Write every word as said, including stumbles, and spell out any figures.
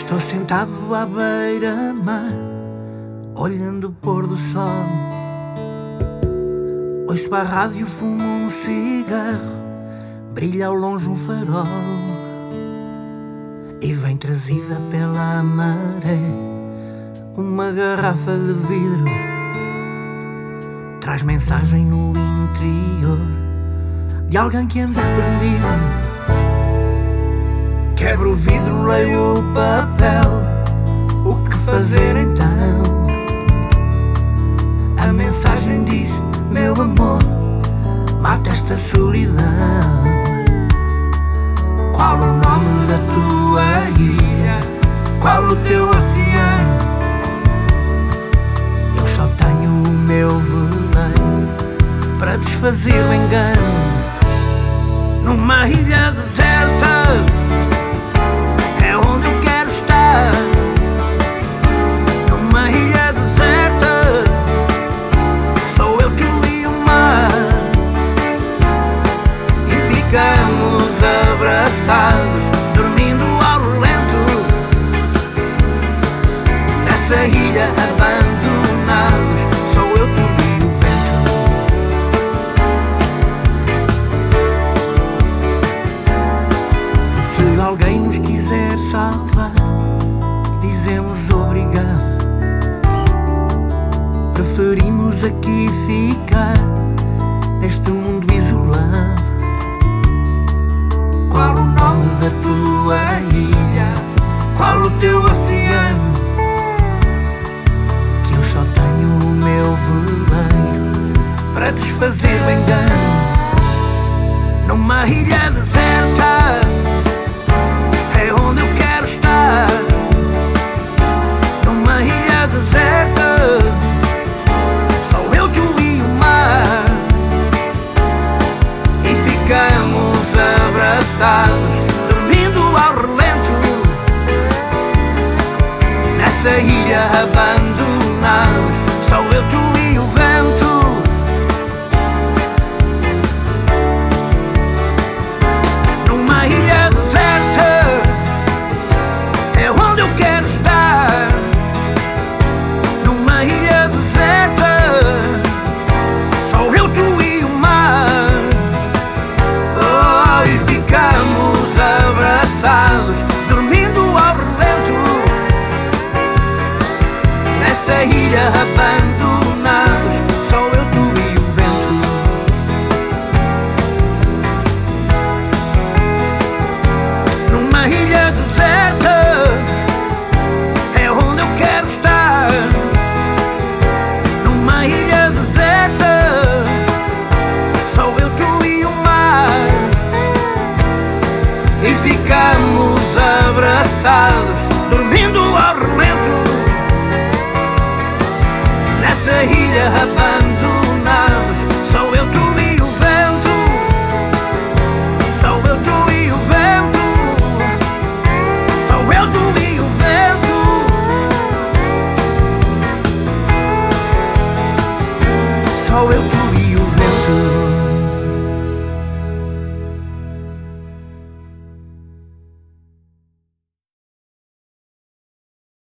Estou sentado à beira-mar, olhando o pôr do sol. Ouço a rádio, fumo um cigarro, brilha ao longe um farol. E vem trazida pela maré uma garrafa de vidro, traz mensagem no interior de alguém que anda perdido. Quebro o vidro, leio o papel, o que fazer então? A mensagem diz: meu amor, mata esta solidão. Qual o nome da tua ilha? Qual o teu oceano? Eu só tenho o meu veleiro para desfazer o engano. Numa ilha deserta é onde eu quero estar. Numa ilha deserta sou eu, tu e o mar. E ficamos abraçados, dormindo ao relento, nessa ilha abandonados, sou eu, tu e o vento. Se alguém nos quiser salvar, dizemos obrigado. Preferimos aqui ficar, neste mundo isolado. Qual o nome da tua ilha? Qual o teu oceano? Que eu só tenho o meu veleiro para desfazer o engano. Numa ilha deserta é onde eu quero estar. Numa ilha deserta sou eu, tu e o mar. E ficamos abraçados, dormindo ao relento, nessa ilha abandonados, sou eu, tu e o vento. Numa ilha deserta é onde eu quero estar. Numa ilha deserta sou eu, tu e o mar. Oh, e ficamos abraçados, dormindo ao relento, nessa ilha abandonados, sou eu, tu e o vento. Numa ilha deserta é onde eu quero estar. Numa ilha deserta sou eu, tu e o mar. E ficamos abraçados, dormindo ao relento, nessa ilha abandonados, sou eu, tu e o vento. Sou eu, tu e o vento. Sou eu, tu e o vento. Sou eu, tu